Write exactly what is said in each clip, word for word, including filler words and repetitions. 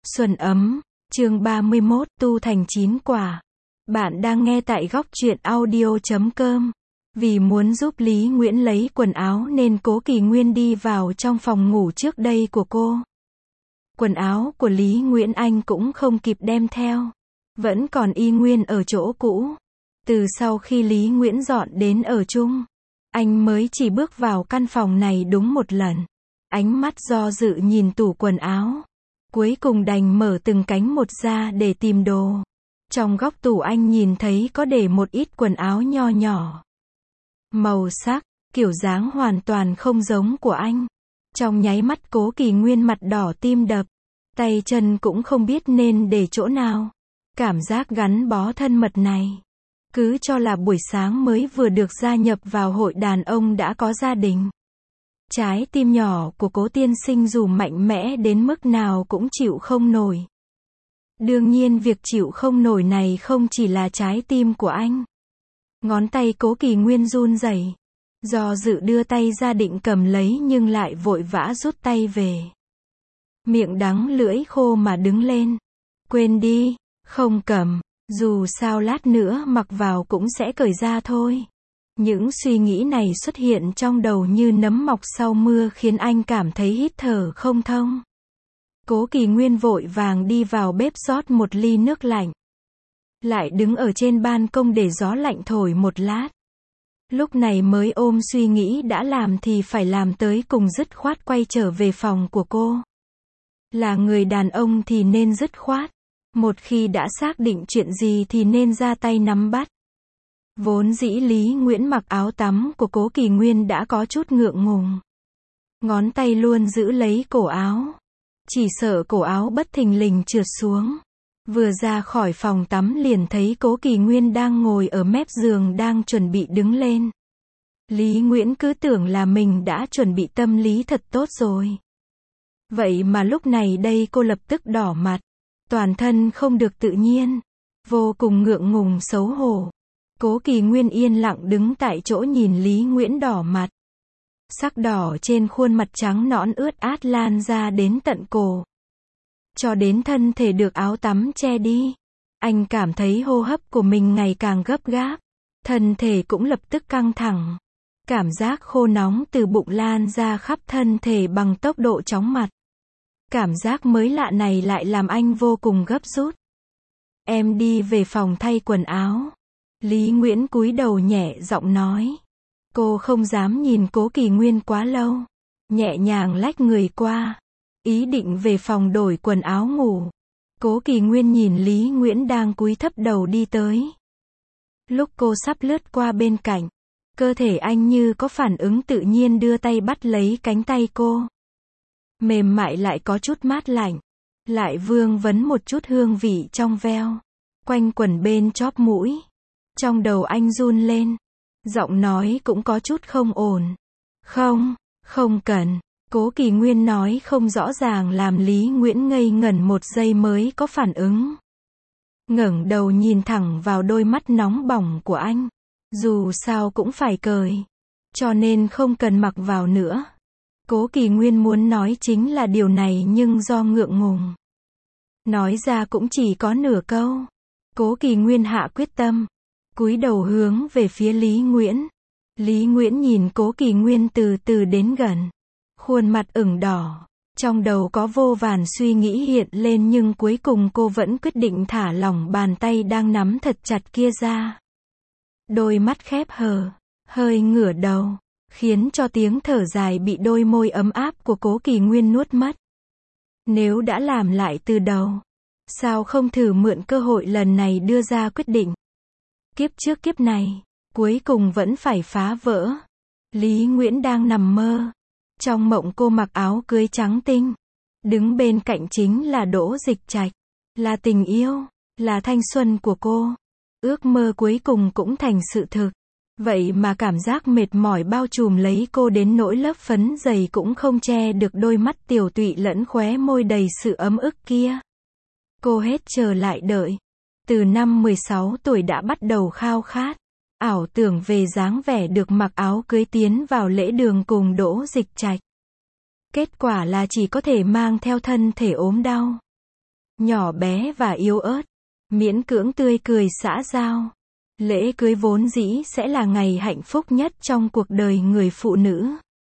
Xuân ấm, chương ba mươi mốt, tu thành chín quả. Bạn đang nghe tại góc truyện audio chấm com. Vì muốn giúp Lý Nguyễn lấy quần áo nên Cố Kỳ Nguyên đi vào trong phòng ngủ trước đây của cô. Quần áo của Lý Nguyễn anh cũng không kịp đem theo. Vẫn còn y nguyên ở chỗ cũ. Từ sau khi Lý Nguyễn dọn đến ở chung, anh mới chỉ bước vào căn phòng này đúng một lần. Ánh mắt do dự nhìn tủ quần áo. Cuối cùng đành mở từng cánh một ra để tìm đồ. Trong góc tủ anh nhìn thấy có để một ít quần áo nho nhỏ. Màu sắc, kiểu dáng hoàn toàn không giống của anh. Trong nháy mắt Cố Kỳ Nguyên mặt đỏ tim đập. Tay chân cũng không biết nên để chỗ nào. Cảm giác gắn bó thân mật này. Cứ cho là buổi sáng mới vừa được gia nhập vào hội đàn ông đã có gia đình. Trái tim nhỏ của Cố tiên sinh dù mạnh mẽ đến mức nào cũng chịu không nổi. Đương nhiên việc chịu không nổi này không chỉ là trái tim của anh. Ngón tay Cố Kỳ Nguyên run rẩy, do dự đưa tay ra định cầm lấy nhưng lại vội vã rút tay về. Miệng đắng lưỡi khô mà đứng lên. Quên đi, không cầm, dù sao lát nữa mặc vào cũng sẽ cởi ra thôi. Những suy nghĩ này xuất hiện trong đầu như nấm mọc sau mưa khiến anh cảm thấy hít thở không thông. Cố Kỳ Nguyên vội vàng đi vào bếp rót một ly nước lạnh. Lại đứng ở trên ban công để gió lạnh thổi một lát. Lúc này mới ôm suy nghĩ đã làm thì phải làm tới cùng, dứt khoát quay trở về phòng của cô. Là người đàn ông thì nên dứt khoát. Một khi đã xác định chuyện gì thì nên ra tay nắm bắt. Vốn dĩ Lý Nguyễn mặc áo tắm của Cố Kỳ Nguyên đã có chút ngượng ngùng. Ngón tay luôn giữ lấy cổ áo. Chỉ sợ cổ áo bất thình lình trượt xuống. Vừa ra khỏi phòng tắm liền thấy Cố Kỳ Nguyên đang ngồi ở mép giường đang chuẩn bị đứng lên. Lý Nguyễn cứ tưởng là mình đã chuẩn bị tâm lý thật tốt rồi. Vậy mà lúc này đây cô lập tức đỏ mặt. Toàn thân không được tự nhiên. Vô cùng ngượng ngùng xấu hổ. Cố Kỳ Nguyên yên lặng đứng tại chỗ nhìn Lý Nguyễn đỏ mặt. Sắc đỏ trên khuôn mặt trắng nõn ướt át lan ra đến tận cổ. Cho đến thân thể được áo tắm che đi. Anh cảm thấy hô hấp của mình ngày càng gấp gáp. Thân thể cũng lập tức căng thẳng. Cảm giác khô nóng từ bụng lan ra khắp thân thể bằng tốc độ chóng mặt. Cảm giác mới lạ này lại làm anh vô cùng gấp rút. Em đi về phòng thay quần áo. Lý Nguyễn cúi đầu nhẹ giọng nói. Cô không dám nhìn Cố Kỳ Nguyên quá lâu. Nhẹ nhàng lách người qua. Ý định về phòng đổi quần áo ngủ. Cố Kỳ Nguyên nhìn Lý Nguyễn đang cúi thấp đầu đi tới. Lúc cô sắp lướt qua bên cạnh, cơ thể anh như có phản ứng tự nhiên đưa tay bắt lấy cánh tay cô. Mềm mại lại có chút mát lạnh. Lại vương vấn một chút hương vị trong veo. Quanh quẩn bên chóp mũi. Trong đầu anh run lên. Giọng nói cũng có chút không ổn. Không, không cần. Cố Kỳ Nguyên nói không rõ ràng làm Lý Nguyễn ngây ngẩn một giây mới có phản ứng. Ngẩng đầu nhìn thẳng vào đôi mắt nóng bỏng của anh. Dù sao cũng phải cởi. Cho nên không cần mặc vào nữa. Cố Kỳ Nguyên muốn nói chính là điều này nhưng do ngượng ngùng. Nói ra cũng chỉ có nửa câu. Cố Kỳ Nguyên hạ quyết tâm. Cúi đầu hướng về phía Lý Nguyễn. Lý Nguyễn nhìn Cố Kỳ Nguyên từ từ đến gần. Khuôn mặt ửng đỏ. Trong đầu có vô vàn suy nghĩ hiện lên nhưng cuối cùng cô vẫn quyết định thả lỏng bàn tay đang nắm thật chặt kia ra. Đôi mắt khép hờ. Hơi ngửa đầu. Khiến cho tiếng thở dài bị đôi môi ấm áp của Cố Kỳ Nguyên nuốt mất. Nếu đã làm lại từ đầu. Sao không thử mượn cơ hội lần này đưa ra quyết định. Kiếp trước kiếp này, cuối cùng vẫn phải phá vỡ. Lý Nguyễn đang nằm mơ. Trong mộng cô mặc áo cưới trắng tinh. Đứng bên cạnh chính là Đỗ Dịch Trạch. Là tình yêu, là thanh xuân của cô. Ước mơ cuối cùng cũng thành sự thực. Vậy mà cảm giác mệt mỏi bao trùm lấy cô đến nỗi lớp phấn dày cũng không che được đôi mắt tiều tụy lẫn khóe môi đầy sự ấm ức kia. Cô hết chờ lại đợi. Từ năm mười sáu tuổi đã bắt đầu khao khát, ảo tưởng về dáng vẻ được mặc áo cưới tiến vào lễ đường cùng Đỗ Dịch Trạch. Kết quả là chỉ có thể mang theo thân thể ốm đau. nhỏ bé và yếu ớt, miễn cưỡng tươi cười xã giao. Lễ cưới vốn dĩ sẽ là ngày hạnh phúc nhất trong cuộc đời người phụ nữ.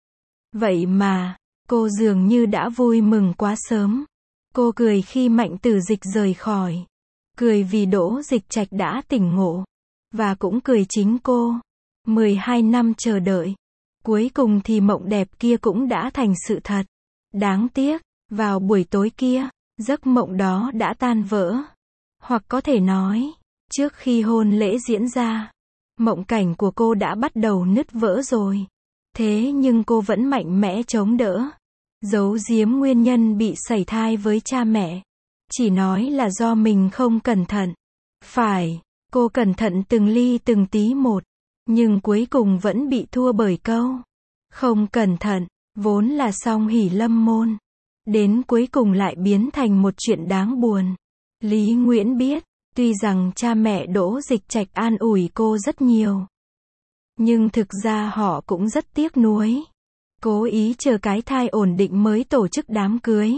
Vậy mà, cô dường như đã vui mừng quá sớm. Cô cười khi Mạnh Tử Dịch rời khỏi. Cười vì Đỗ Dịch Trạch đã tỉnh ngộ. Và cũng cười chính cô. mười hai năm chờ đợi. Cuối cùng thì mộng đẹp kia cũng đã thành sự thật. Đáng tiếc, vào buổi tối kia, giấc mộng đó đã tan vỡ. Hoặc có thể nói, trước khi hôn lễ diễn ra, mộng cảnh của cô đã bắt đầu nứt vỡ rồi. Thế nhưng cô vẫn mạnh mẽ chống đỡ. Giấu giếm nguyên nhân bị sảy thai với cha mẹ. Chỉ nói là do mình không cẩn thận. Phải, cô cẩn thận từng ly từng tí một. Nhưng cuối cùng vẫn bị thua bởi câu không cẩn thận, vốn là song hỷ lâm môn. Đến cuối cùng lại biến thành một chuyện đáng buồn. Lý Nguyễn biết, tuy rằng cha mẹ Đỗ Dịch Trạch an ủi cô rất nhiều. Nhưng thực ra họ cũng rất tiếc nuối. Cố ý chờ cái thai ổn định mới tổ chức đám cưới.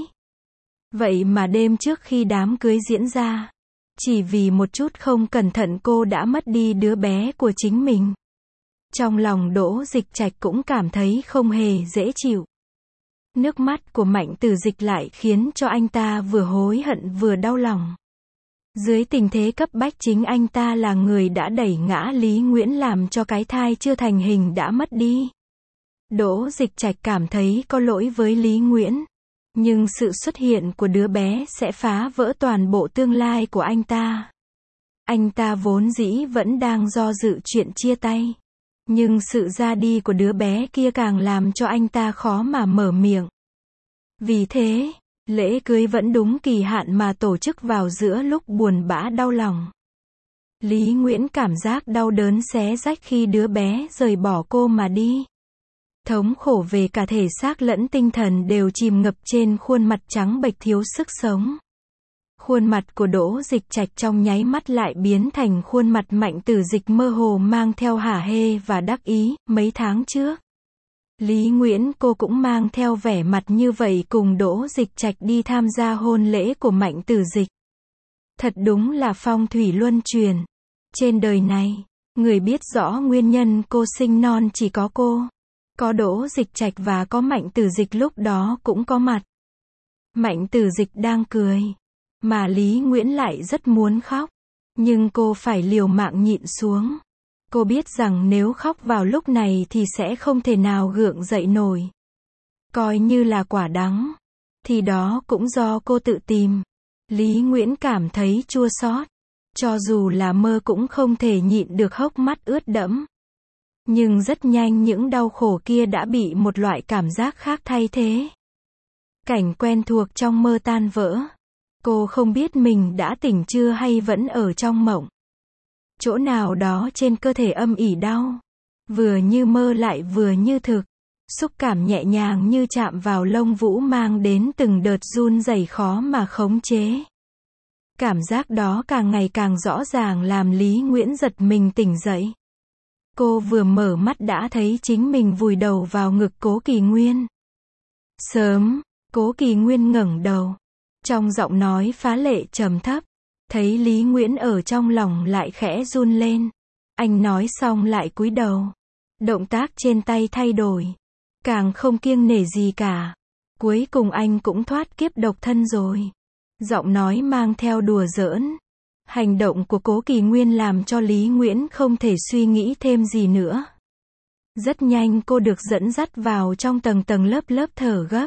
Vậy mà đêm trước khi đám cưới diễn ra, chỉ vì một chút không cẩn thận cô đã mất đi đứa bé của chính mình. Trong lòng Đỗ Dịch Trạch cũng cảm thấy không hề dễ chịu. Nước mắt của Mạnh Tử Dịch lại khiến cho anh ta vừa hối hận vừa đau lòng. Dưới tình thế cấp bách chính anh ta là người đã đẩy ngã Lý Nguyễn làm cho cái thai chưa thành hình đã mất đi. Đỗ Dịch Trạch cảm thấy có lỗi với Lý Nguyễn. Nhưng sự xuất hiện của đứa bé sẽ phá vỡ toàn bộ tương lai của anh ta. Anh ta vốn dĩ vẫn đang do dự chuyện chia tay. Nhưng sự ra đi của đứa bé kia càng làm cho anh ta khó mà mở miệng. Vì thế, lễ cưới vẫn đúng kỳ hạn mà tổ chức vào giữa lúc buồn bã đau lòng. Lý Nguyễn cảm giác đau đớn xé rách khi đứa bé rời bỏ cô mà đi. Thống khổ về cả thể xác lẫn tinh thần đều chìm ngập trên khuôn mặt trắng bệch thiếu sức sống. Khuôn mặt của Đỗ Dịch Trạch trong nháy mắt lại biến thành khuôn mặt Mạnh Tử Dịch mơ hồ mang theo hả hê và đắc ý. Mấy tháng trước, Lý Nguyễn cô cũng mang theo vẻ mặt như vậy cùng Đỗ Dịch Trạch đi tham gia hôn lễ của Mạnh Tử Dịch. Thật đúng là phong thủy luân chuyển. Trên đời này, người biết rõ nguyên nhân cô sinh non chỉ có cô. Có Đỗ Dịch Trạch và có Mạnh Tử Dịch lúc đó cũng có mặt. Mạnh Tử Dịch đang cười. Mà Lý Nguyễn lại rất muốn khóc. Nhưng cô phải liều mạng nhịn xuống. Cô biết rằng nếu khóc vào lúc này thì sẽ không thể nào gượng dậy nổi. Coi như là quả đắng. Thì đó cũng do cô tự tìm. Lý Nguyễn cảm thấy chua xót. Cho dù là mơ cũng không thể nhịn được hốc mắt ướt đẫm. Nhưng rất nhanh những đau khổ kia đã bị một loại cảm giác khác thay thế. Cảnh quen thuộc trong mơ tan vỡ. Cô không biết mình đã tỉnh chưa hay vẫn ở trong mộng. Chỗ nào đó trên cơ thể âm ỉ đau. Vừa như mơ lại vừa như thực. Xúc cảm nhẹ nhàng như chạm vào lông vũ mang đến từng đợt run rẩy khó mà khống chế. Cảm giác đó càng ngày càng rõ ràng làm Lý Nguyễn giật mình tỉnh dậy. Cô vừa mở mắt đã thấy chính mình vùi đầu vào ngực Cố Kỳ Nguyên. Sớm, Cố Kỳ Nguyên ngẩng đầu. Trong giọng nói phá lệ trầm thấp. Thấy Lý Nguyễn ở trong lòng lại khẽ run lên. Anh nói xong lại cúi đầu. Động tác trên tay thay đổi. Càng không kiêng nể gì cả. Cuối cùng anh cũng thoát kiếp độc thân rồi. Giọng nói mang theo đùa giỡn. Hành động của Cố Kỳ Nguyên làm cho Lý Nguyễn không thể suy nghĩ thêm gì nữa. Rất nhanh cô được dẫn dắt vào trong tầng tầng lớp lớp thở gấp.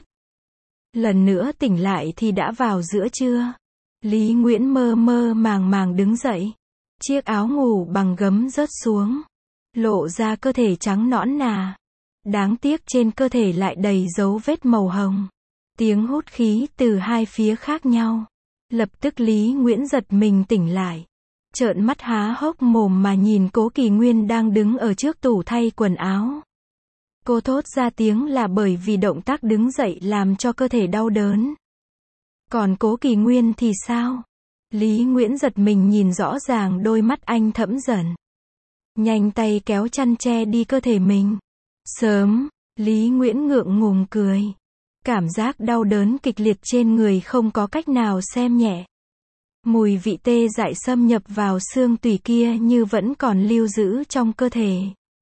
Lần nữa tỉnh lại thì đã vào giữa trưa. Lý Nguyễn mơ mơ màng màng đứng dậy. Chiếc áo ngủ bằng gấm rớt xuống. Lộ ra cơ thể trắng nõn nà. Đáng tiếc trên cơ thể lại đầy dấu vết màu hồng. Tiếng hút khí từ hai phía khác nhau. Lập tức Lý Nguyễn giật mình tỉnh lại. Trợn mắt há hốc mồm mà nhìn Cố Kỳ Nguyên đang đứng ở trước tủ thay quần áo. Cô thốt ra tiếng là bởi vì động tác đứng dậy làm cho cơ thể đau đớn. Còn Cố Kỳ Nguyên thì sao? Lý Nguyễn giật mình nhìn rõ ràng đôi mắt anh thẫm dần. Nhanh tay kéo chăn che đi cơ thể mình. Sớm, Lý Nguyễn ngượng ngùng cười. Cảm giác đau đớn kịch liệt trên người không có cách nào xem nhẹ. Mùi vị tê dại xâm nhập vào xương tủy kia như vẫn còn lưu giữ trong cơ thể.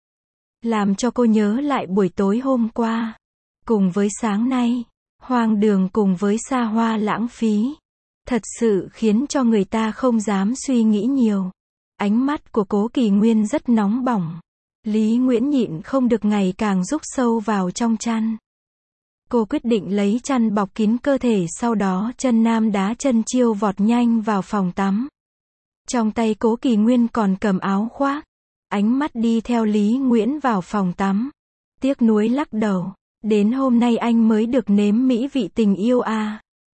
Làm cho cô nhớ lại buổi tối hôm qua. Cùng với sáng nay. Hoang đường cùng với xa hoa lãng phí. Thật sự khiến cho người ta không dám suy nghĩ nhiều. Ánh mắt của Cố Kỳ Nguyên rất nóng bỏng. Lý Nguyễn nhịn không được ngày càng rúc sâu vào trong chăn. Cô quyết định lấy chăn bọc kín cơ thể, sau đó chân nam đá chân chiêu vọt nhanh vào phòng tắm. Trong tay Cố Kỳ Nguyên còn cầm áo khoác. Ánh mắt đi theo Lý Nguyễn vào phòng tắm. Tiếc nuối lắc đầu. Đến hôm nay anh mới được nếm mỹ vị tình yêu à.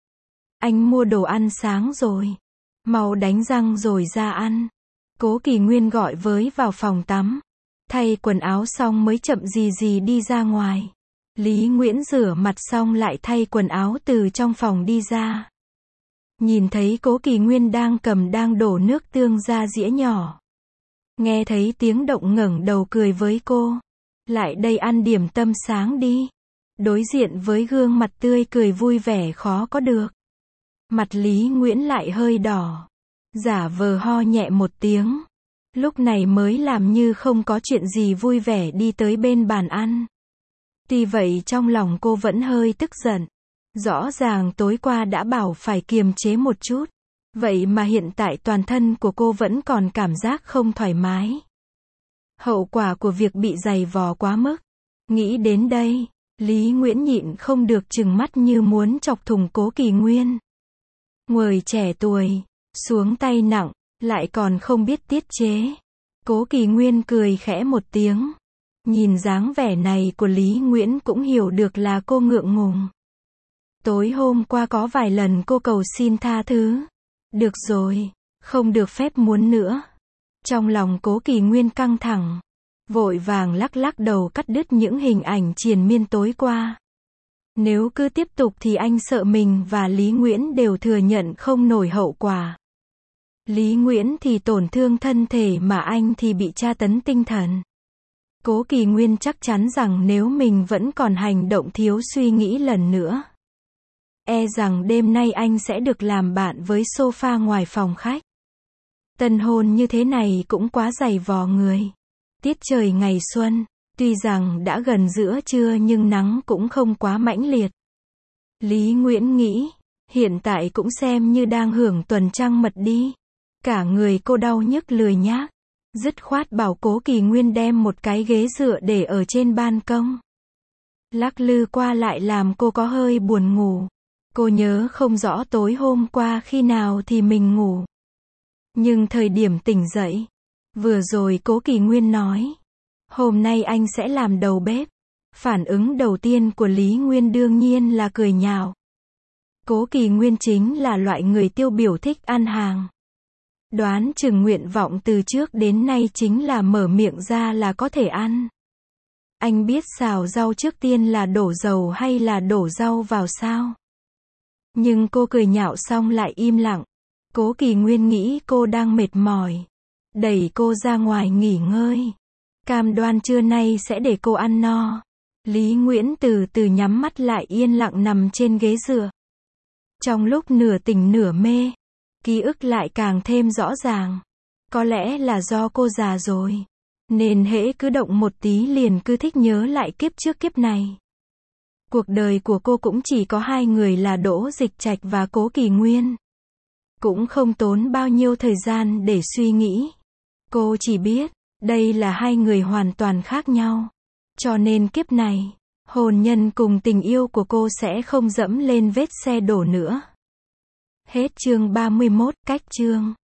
Anh mua đồ ăn sáng rồi. Mau đánh răng rồi ra ăn. Cố Kỳ Nguyên gọi với vào phòng tắm. Thay quần áo xong mới chậm gì gì đi ra ngoài. Lý Nguyễn rửa mặt xong lại thay quần áo từ trong phòng đi ra. Nhìn thấy Cố Kỳ Nguyên đang cầm đang đổ nước tương ra dĩa nhỏ. Nghe thấy tiếng động ngẩng đầu cười với cô. Lại đây ăn điểm tâm sáng đi. Đối diện với gương mặt tươi cười vui vẻ khó có được. Mặt Lý Nguyễn lại hơi đỏ. Giả vờ ho nhẹ một tiếng. Lúc này mới làm như không có chuyện gì vui vẻ đi tới bên bàn ăn. Tuy vậy trong lòng cô vẫn hơi tức giận. Rõ ràng tối qua đã bảo phải kiềm chế một chút. Vậy mà hiện tại toàn thân của cô vẫn còn cảm giác không thoải mái. Hậu quả của việc bị giày vò quá mức. Nghĩ đến đây, Lý Nguyễn nhịn không được trừng mắt như muốn chọc thủng Cố Kỳ Nguyên. Người trẻ tuổi, xuống tay nặng, lại còn không biết tiết chế. Cố Kỳ Nguyên cười khẽ một tiếng. Nhìn dáng vẻ này của Lý Nguyễn cũng hiểu được là cô ngượng ngùng. Tối hôm qua có vài lần cô cầu xin tha thứ. Được rồi, không được phép muốn nữa. Trong lòng Cố Kỳ Nguyên căng thẳng. Vội vàng lắc lắc đầu cắt đứt những hình ảnh triền miên tối qua. Nếu cứ tiếp tục thì anh sợ mình và Lý Nguyễn đều thừa nhận không nổi hậu quả. Lý Nguyễn thì tổn thương thân thể mà anh thì bị tra tấn tinh thần. Cố Kỳ Nguyên chắc chắn rằng nếu mình vẫn còn hành động thiếu suy nghĩ lần nữa, e rằng đêm nay anh sẽ được làm bạn với sofa ngoài phòng khách. Tân hôn như thế này cũng quá dày vò người. Tiết trời ngày xuân, tuy rằng đã gần giữa trưa nhưng nắng cũng không quá mãnh liệt. Lý Nguyễn nghĩ, hiện tại cũng xem như đang hưởng tuần trăng mật đi. Cả người cô đau nhức lười nhác. Dứt khoát bảo Cố Kỳ Nguyên đem một cái ghế dựa để ở trên ban công. Lắc lư qua lại làm cô có hơi buồn ngủ. Cô nhớ không rõ tối hôm qua khi nào thì mình ngủ. Nhưng thời điểm tỉnh dậy, vừa rồi Cố Kỳ Nguyên nói, hôm nay anh sẽ làm đầu bếp. Phản ứng đầu tiên của Lý Nguyên đương nhiên là cười nhạo. Cố Kỳ Nguyên chính là loại người tiêu biểu thích ăn hàng. Đoán chừng nguyện vọng từ trước đến nay chính là mở miệng ra là có thể ăn. Anh biết xào rau trước tiên là đổ dầu hay là đổ rau vào sao? Nhưng cô cười nhạo xong lại im lặng. Cố Kỳ Nguyên nghĩ cô đang mệt mỏi. Đẩy cô ra ngoài nghỉ ngơi. Cam đoan trưa nay sẽ để cô ăn no. Lý Nguyễn từ từ nhắm mắt lại yên lặng nằm trên ghế dựa. Trong lúc nửa tỉnh nửa mê, ký ức lại càng thêm rõ ràng. Có lẽ là do cô già rồi, nên hễ cứ động một tí liền cứ thích nhớ lại kiếp trước kiếp này. Cuộc đời của cô cũng chỉ có hai người là Đỗ Dịch Trạch và Cố Kỳ Nguyên. Cũng không tốn bao nhiêu thời gian để suy nghĩ. Cô chỉ biết, đây là hai người hoàn toàn khác nhau. Cho nên kiếp này, hôn nhân cùng tình yêu của cô sẽ không dẫm lên vết xe đổ nữa. Hết chương ba mươi mốt, cách chương.